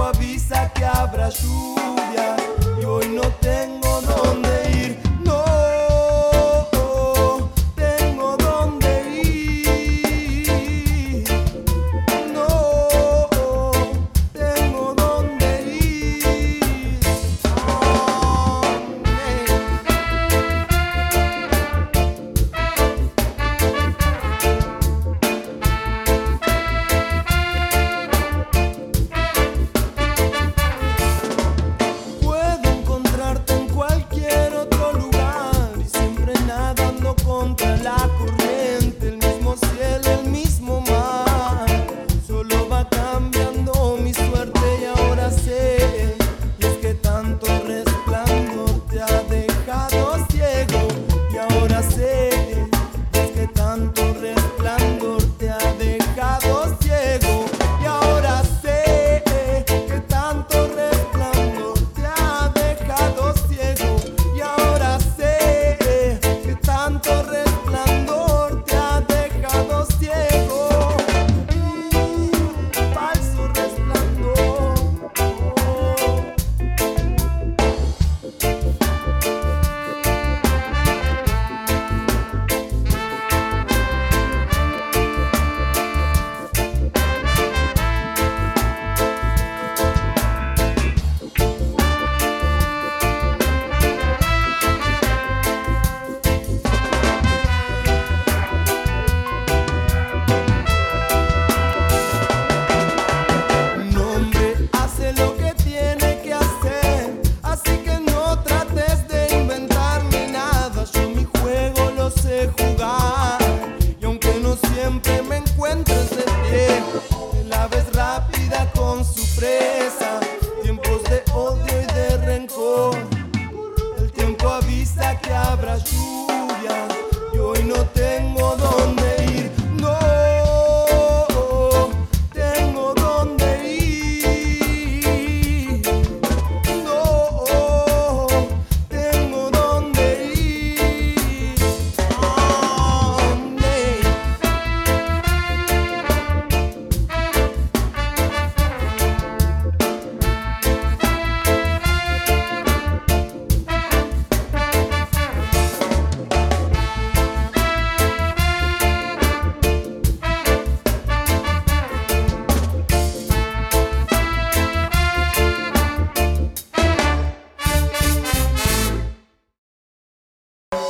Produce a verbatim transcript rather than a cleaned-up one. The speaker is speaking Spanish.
avisa que habrá lluvia y hoy no tengo dónde ir. No tengo dónde ir. No tengo dónde ir. Oh, hey. Puedo encontrarte en cualquier otro lugar y siempre nadando contra la corriente, el mismo cielo, el mismo mar. Solo va cambiando mi suerte y ahora sé, y es que tanto resplandor te ha dejado ciego. Y ahora sé, y es que tanto resplandor te ha dejado ciego. Y ahora sé que tanto resplandor te ha dejado ciego. Y ahora sé que tanto resplandor te ha dejado ciego. Falso resplandor. Un hombre hace lo que tiene que hacer, así que no trates de inventarme nada. Yo mi juego lo sé jugar, y aunque no siempre me encuentres de pie, el ave es rápida con su presa. Tiempos de